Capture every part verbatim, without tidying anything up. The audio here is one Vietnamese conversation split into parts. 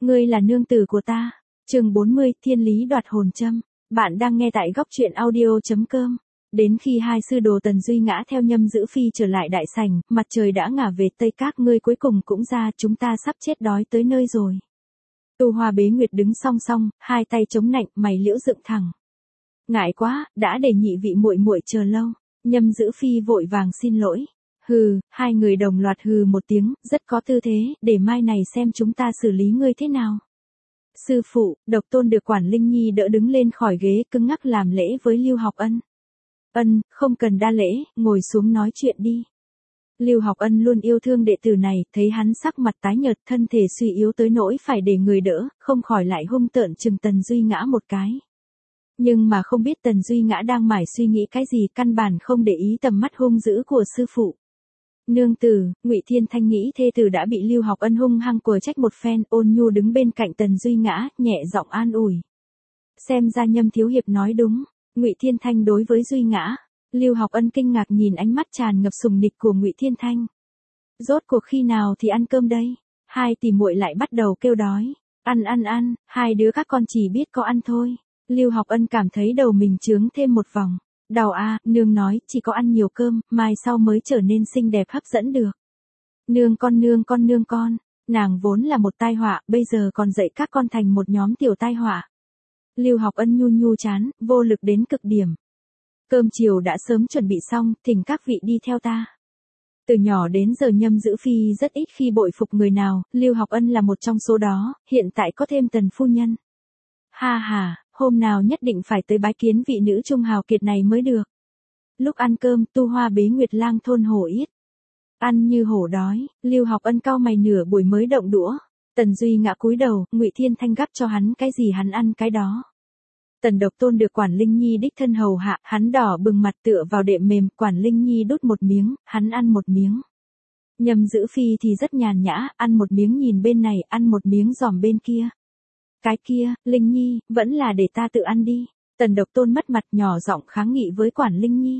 Ngươi là nương tử của ta. Chương bốn mươi, thiên lý đoạt hồn châm. Bạn đang nghe tại góc truyện audio chấm com. Đến khi hai sư đồ Tần Duy Ngã theo Nhâm Dữ Phi trở lại đại sảnh, mặt trời đã ngả về tây, các ngươi cuối cùng cũng ra, chúng ta sắp chết đói tới nơi rồi. Tu Hoa Bế Nguyệt đứng song song, hai tay chống nạnh, mày liễu dựng thẳng. Ngại quá, đã để nhị vị muội muội chờ lâu. Nhâm Dữ Phi vội vàng xin lỗi. Hừ, hai người đồng loạt hừ một tiếng, rất có tư thế, để mai này xem chúng ta xử lý ngươi thế nào. Sư phụ, Độc Tôn được Quản Linh Nhi đỡ đứng lên khỏi ghế, cứng ngắc làm lễ với Lưu Học Ân. Ân, không cần đa lễ, ngồi xuống nói chuyện đi. Lưu Học Ân luôn yêu thương đệ tử này, thấy hắn sắc mặt tái nhợt, thân thể suy yếu tới nỗi phải để người đỡ, không khỏi lại hung tợn chừng Tần Duy Ngã một cái. Nhưng mà không biết Tần Duy Ngã đang mải suy nghĩ cái gì, căn bản không để ý tầm mắt hung dữ của sư phụ. Nương tử, Ngụy Thiên Thanh nghĩ thê tử đã bị Lưu Học Ân hung hăng quở trách một phen, ôn nhu đứng bên cạnh Tần Duy Ngã, nhẹ giọng an ủi. Xem ra Nhâm thiếu hiệp nói đúng. Ngụy Thiên Thanh đối với Duy Ngã. Lưu Học Ân kinh ngạc nhìn ánh mắt tràn ngập sùng nịch của Ngụy Thiên Thanh. Rốt cuộc khi nào thì ăn cơm đây? Hai tỷ muội lại bắt đầu kêu đói. Ăn ăn ăn, hai đứa các con chỉ biết có ăn thôi. Lưu Học Ân cảm thấy đầu mình trướng thêm một vòng. Đau a, nương nói, chỉ có ăn nhiều cơm, mai sau mới trở nên xinh đẹp hấp dẫn được. Nương con nương con nương con, nàng vốn là một tai họa, bây giờ còn dạy các con thành một nhóm tiểu tai họa. Lưu Học Ân nhu nhu chán, vô lực đến cực điểm. Cơm chiều đã sớm chuẩn bị xong, thỉnh các vị đi theo ta. Từ nhỏ đến giờ Nhâm Dữ Phi rất ít khi bội phục người nào, Lưu Học Ân là một trong số đó, hiện tại có thêm Tần phu nhân. Ha ha, hôm nào nhất định phải tới bái kiến vị nữ trung hào kiệt này mới được. Lúc ăn cơm, Tu Hoa Bế Nguyệt lang thôn hổ yết. Ăn như hổ đói, Lưu Học Ân cau mày nửa buổi mới động đũa. Tần Duy Ngã cúi đầu, Ngụy Thiên Thanh gắp cho hắn cái gì hắn ăn cái đó. Tần Độc Tôn được Quản Linh Nhi đích thân hầu hạ, hắn đỏ bừng mặt tựa vào đệm mềm, Quản Linh Nhi đút một miếng, hắn ăn một miếng. Nhâm Dữ Phi thì rất nhàn nhã, ăn một miếng nhìn bên này, ăn một miếng giòm bên kia. Cái kia, Linh Nhi, vẫn là để ta tự ăn đi. Tần Độc Tôn mất mặt nhỏ giọng kháng nghị với Quản Linh Nhi.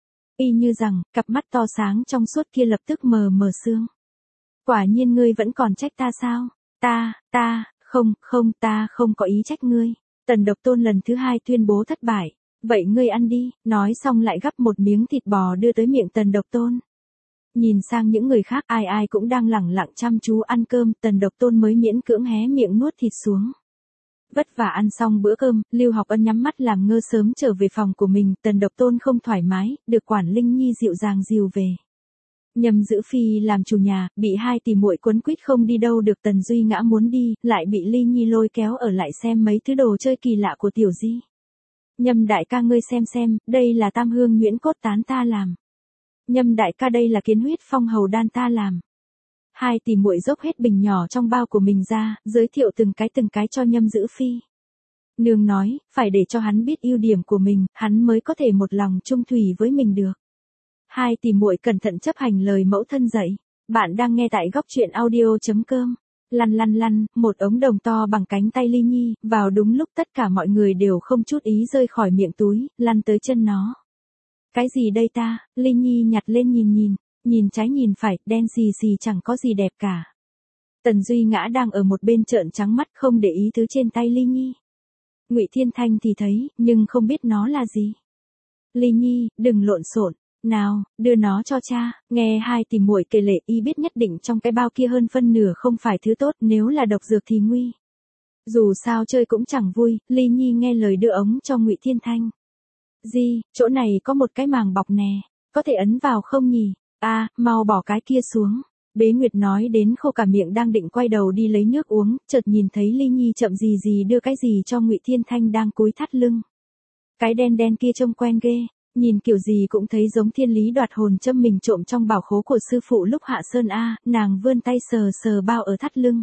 Y như rằng, cặp mắt to sáng trong suốt kia lập tức mờ mờ sương. Quả nhiên ngươi vẫn còn trách ta sao? Ta, ta, không, không, ta không có ý trách ngươi. Tần Độc Tôn lần thứ hai tuyên bố thất bại. Vậy ngươi ăn đi, nói xong lại gắp một miếng thịt bò đưa tới miệng Tần Độc Tôn. Nhìn sang những người khác ai ai cũng đang lẳng lặng chăm chú ăn cơm, Tần Độc Tôn mới miễn cưỡng hé miệng nuốt thịt xuống. Vất vả ăn xong bữa cơm, Lưu Học Ân nhắm mắt làm ngơ sớm trở về phòng của mình, Tần Độc Tôn không thoải mái, được Quản Linh Nhi dịu dàng dìu về. Nhâm Dữ Phi làm chủ nhà, bị hai tỷ muội quấn quýt không đi đâu được, Tần Duy Ngã muốn đi, lại bị Ly Nhi lôi kéo ở lại xem mấy thứ đồ chơi kỳ lạ của Tiểu Di. Nhâm đại ca ngươi xem xem, đây là tam hương nhuyễn cốt tán ta làm. Nhâm đại ca đây là kiến huyết phong hầu đan ta làm. Hai tỷ muội dốc hết bình nhỏ trong bao của mình ra, giới thiệu từng cái từng cái cho Nhâm Dữ Phi. Nương nói, phải để cho hắn biết ưu điểm của mình, hắn mới có thể một lòng chung thủy với mình được. Hai tỷ muội cẩn thận chấp hành lời mẫu thân dạy. Bạn đang nghe tại góc truyện audio chấm com. Lăn lăn lăn, một ống đồng to bằng cánh tay Ly Nhi, vào đúng lúc tất cả mọi người đều không chút ý rơi khỏi miệng túi, lăn tới chân nó. Cái gì đây ta? Ly Nhi nhặt lên nhìn nhìn, nhìn trái nhìn phải, đen xì xì chẳng có gì đẹp cả. Tần Duy Ngã đang ở một bên trợn trắng mắt không để ý thứ trên tay Ly Nhi. Ngụy Thiên Thanh thì thấy, nhưng không biết nó là gì. Ly Nhi, đừng lộn xộn. Nào, đưa nó cho cha. Nghe hai tỷ muội kể lể, y biết nhất định trong cái bao kia hơn phân nửa không phải thứ tốt, nếu là độc dược thì nguy. Dù sao chơi cũng chẳng vui, Ly Nhi nghe lời đưa ống cho Ngụy Thiên Thanh. Di, chỗ này có một cái màng bọc nè, có thể ấn vào không nhỉ? A, à, mau bỏ cái kia xuống. Bế Nguyệt nói đến khô cả miệng đang định quay đầu đi lấy nước uống, chợt nhìn thấy Ly Nhi chậm gì gì đưa cái gì cho Ngụy Thiên Thanh đang cúi thắt lưng. Cái đen đen kia trông quen ghê. Nhìn kiểu gì cũng thấy giống thiên lý đoạt hồn châm mình trộm trong bảo khố của sư phụ lúc hạ sơn a. Nàng vươn tay sờ sờ bao ở thắt lưng.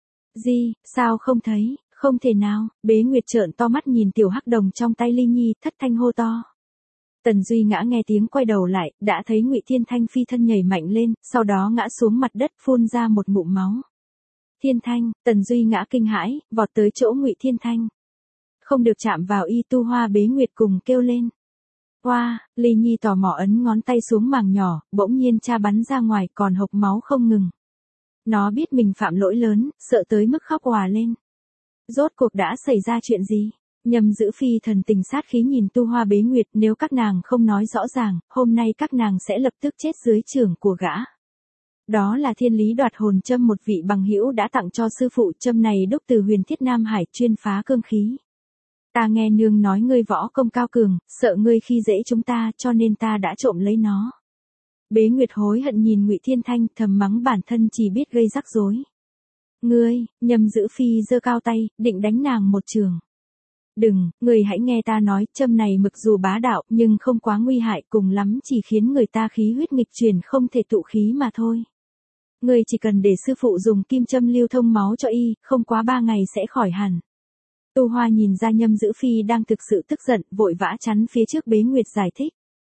Di, sao không thấy? Không thể nào. Bế Nguyệt trợn to mắt nhìn tiểu hắc đồng trong tay Ly Nhi, thất thanh hô to. Tần Duy Ngã nghe tiếng quay đầu lại, đã thấy Ngụy Thiên Thanh phi thân nhảy mạnh lên, sau đó ngã xuống mặt đất phun ra một ngụm máu. Thiên Thanh, Tần Duy Ngã kinh hãi, vọt tới chỗ Ngụy Thiên Thanh. Không được chạm vào y, Tu Hoa Bế Nguyệt cùng kêu lên. Hoa, wow, Ly Nhi tò mò ấn ngón tay xuống màng nhỏ, bỗng nhiên cha bắn ra ngoài còn hộc máu không ngừng. Nó biết mình phạm lỗi lớn, sợ tới mức khóc òa lên. Rốt cuộc đã xảy ra chuyện gì? Nhâm Dữ Phi thần tình sát khí nhìn Tu Hoa Bế Nguyệt, nếu các nàng không nói rõ ràng, hôm nay các nàng sẽ lập tức chết dưới chưởng của gã. Đó là thiên lý đoạt hồn châm một vị bằng hữu đã tặng cho sư phụ, châm này đúc từ huyền thiết Nam Hải, chuyên phá cương khí. Ta nghe nương nói ngươi võ công cao cường, sợ ngươi khi dễ chúng ta, cho nên ta đã trộm lấy nó. Bế Nguyệt hối hận nhìn Ngụy Thiên Thanh, thầm mắng bản thân chỉ biết gây rắc rối. Ngươi, Nhâm Dữ Phi giơ cao tay, định đánh nàng một trường. Đừng, người hãy nghe ta nói, châm này mặc dù bá đạo, nhưng không quá nguy hại, cùng lắm chỉ khiến người ta khí huyết nghịch chuyển, không thể tụ khí mà thôi. Ngươi chỉ cần để sư phụ dùng kim châm lưu thông máu cho y, không quá ba ngày sẽ khỏi hẳn. Tu Hoa nhìn ra Nhâm Dữ Phi đang thực sự tức giận, vội vã chắn phía trước Bế Nguyệt giải thích.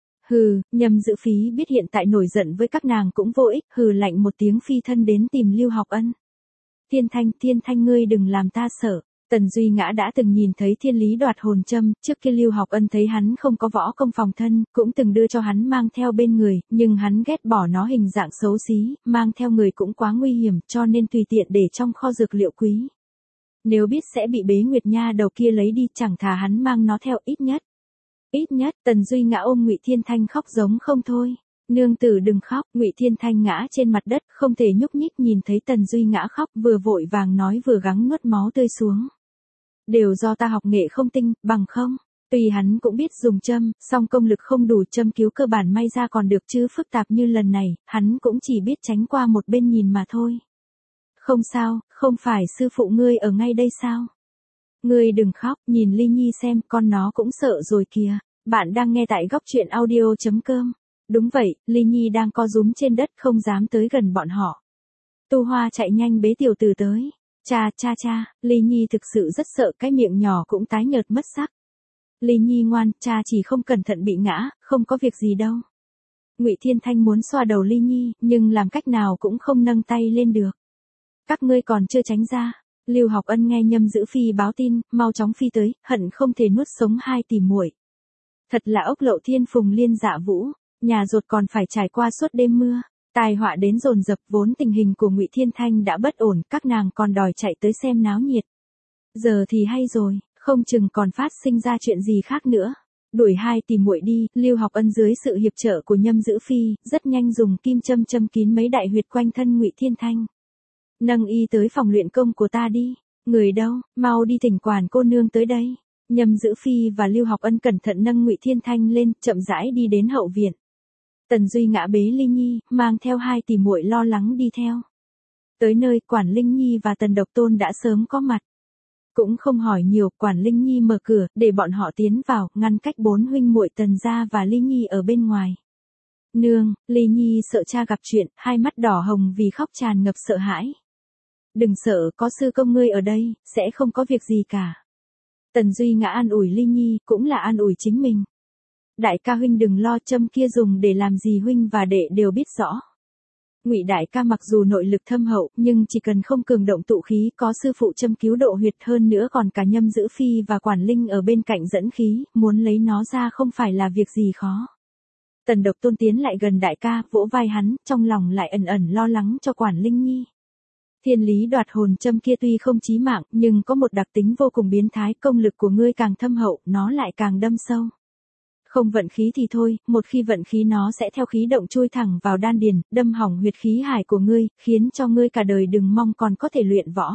Hừ, Nhâm Dữ Phi biết hiện tại nổi giận với các nàng cũng vô ích, hừ lạnh một tiếng phi thân đến tìm Lưu Học Ân. Thiên Thanh, Thiên Thanh ngươi đừng làm ta sợ. Tần Duy Ngã đã từng nhìn thấy thiên lý đoạt hồn châm, trước kia Lưu Học Ân thấy hắn không có võ công phòng thân, cũng từng đưa cho hắn mang theo bên người, nhưng hắn ghét bỏ nó hình dạng xấu xí, mang theo người cũng quá nguy hiểm, cho nên tùy tiện để trong kho dược liệu quý. Nếu biết sẽ bị Bế Nguyệt nha đầu kia lấy đi, chẳng thà hắn mang nó theo ít nhất. Ít nhất, Tần Duy Ngã ôm Ngụy Thiên Thanh khóc giống không thôi. Nương tử đừng khóc, Ngụy Thiên Thanh ngã trên mặt đất, không thể nhúc nhích, nhìn thấy Tần Duy Ngã khóc, vừa vội vàng nói vừa gắng nuốt máu tươi xuống. Đều do ta học nghệ không tinh, bằng không. Tuy hắn cũng biết dùng châm, song công lực không đủ, châm cứu cơ bản may ra còn được, chứ phức tạp như lần này, hắn cũng chỉ biết tránh qua một bên nhìn mà thôi. Không sao, không phải sư phụ ngươi ở ngay đây sao? Ngươi đừng khóc, nhìn Ly Nhi xem, con nó cũng sợ rồi kìa. Bạn đang nghe tại góc truyện audio chấm com. Đúng vậy, Ly Nhi đang co rúm trên đất, không dám tới gần bọn họ. Tu Hoa chạy nhanh bế tiểu tử tới. Cha cha cha, Ly Nhi thực sự rất sợ, cái miệng nhỏ cũng tái nhợt mất sắc. Ly Nhi ngoan, cha chỉ không cẩn thận bị ngã, không có việc gì đâu. Ngụy Thiên Thanh muốn xoa đầu Ly Nhi, nhưng làm cách nào cũng không nâng tay lên được. Các ngươi còn chưa tránh ra. Lưu Học Ân nghe Nhâm Dữ Phi báo tin, mau chóng phi tới, hận không thể nuốt sống hai tỷ muội. Thật là ốc lậu thiên phùng liên dạ vũ, nhà rột còn phải trải qua suốt đêm mưa. Tai họa đến dồn dập, vốn tình hình của Ngụy Thiên Thanh đã bất ổn, các nàng còn đòi chạy tới xem náo nhiệt. Giờ thì hay rồi, không chừng còn phát sinh ra chuyện gì khác nữa. Đuổi hai tỷ muội đi, Lưu Học Ân dưới sự hiệp trợ của Nhâm Dữ Phi, rất nhanh dùng kim châm châm kín mấy đại huyệt quanh thân Ngụy Thiên Thanh. Nâng y tới phòng luyện công của ta đi. Người đâu, mau đi thỉnh quản cô nương tới đây. Nhâm Dữ Phi và Lưu Học Ân cẩn thận nâng Ngụy Thiên Thanh lên, chậm rãi đi đến hậu viện. Tần Duy Ngã bế Ly Nhi, mang theo hai tỷ muội lo lắng đi theo. Tới nơi, Quản Linh Nhi và Tần Độc Tôn đã sớm có mặt. Cũng không hỏi nhiều, Quản Linh Nhi mở cửa, để bọn họ tiến vào, ngăn cách bốn huynh muội Tần gia và Ly Nhi ở bên ngoài. Nương, Ly Nhi sợ cha gặp chuyện, hai mắt đỏ hồng vì khóc tràn ngập sợ hãi. Đừng sợ, có sư công ngươi ở đây, sẽ không có việc gì cả. Tần Duy Ngã an ủi Ly Nhi, cũng là an ủi chính mình. Đại ca huynh đừng lo, châm kia dùng để làm gì huynh và đệ đều biết rõ. Ngụy đại ca mặc dù nội lực thâm hậu, nhưng chỉ cần không cường động tụ khí, có sư phụ châm cứu độ huyệt, hơn nữa còn cả Nhâm Dữ Phi và Quản Linh ở bên cạnh dẫn khí, muốn lấy nó ra không phải là việc gì khó. Tần Độc Tôn tiến lại gần đại ca, vỗ vai hắn, trong lòng lại ẩn ẩn lo lắng cho Quản Linh Nhi. Thiên lý đoạt hồn châm kia tuy không chí mạng, nhưng có một đặc tính vô cùng biến thái, công lực của ngươi càng thâm hậu, nó lại càng đâm sâu. Không vận khí thì thôi, một khi vận khí nó sẽ theo khí động chui thẳng vào đan điền, đâm hỏng huyệt khí hải của ngươi, khiến cho ngươi cả đời đừng mong còn có thể luyện võ.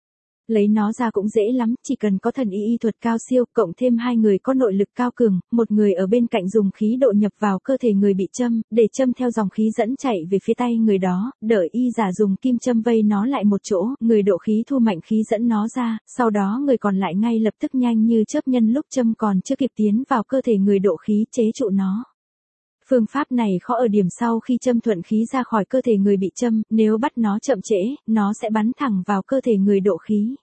Lấy nó ra cũng dễ lắm, chỉ cần có thần y y thuật cao siêu, cộng thêm hai người có nội lực cao cường, một người ở bên cạnh dùng khí độ nhập vào cơ thể người bị châm, để châm theo dòng khí dẫn chạy về phía tay người đó, đợi y giả dùng kim châm vây nó lại một chỗ, người độ khí thu mạnh khí dẫn nó ra, sau đó người còn lại ngay lập tức nhanh như chớp nhân lúc châm còn chưa kịp tiến vào cơ thể người độ khí chế trụ nó. Phương pháp này khó ở điểm sau khi châm thuận khí ra khỏi cơ thể người bị châm, nếu bắt nó chậm trễ, nó sẽ bắn thẳng vào cơ thể người độ khí.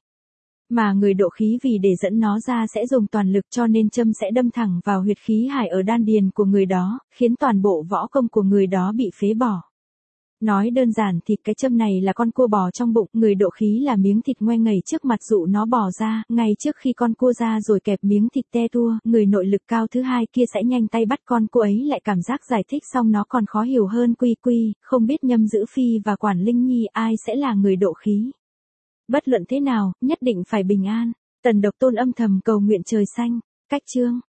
Mà người độ khí vì để dẫn nó ra sẽ dùng toàn lực, cho nên châm sẽ đâm thẳng vào huyệt khí hải ở đan điền của người đó, khiến toàn bộ võ công của người đó bị phế bỏ. Nói đơn giản thì cái châm này là con cua bò trong bụng, người độ khí là miếng thịt ngoe ngầy trước mặt dụ nó bò ra, ngay trước khi con cua ra rồi kẹp miếng thịt te tua, người nội lực cao thứ hai kia sẽ nhanh tay bắt con cua ấy lại cảm giác giải thích xong nó còn khó hiểu hơn quy quy, không biết Nhâm Dữ Phi và Quản Linh Nhi ai sẽ là người độ khí. Bất luận thế nào, nhất định phải bình an. Tần Độc Tôn âm thầm cầu nguyện trời xanh. Cách chương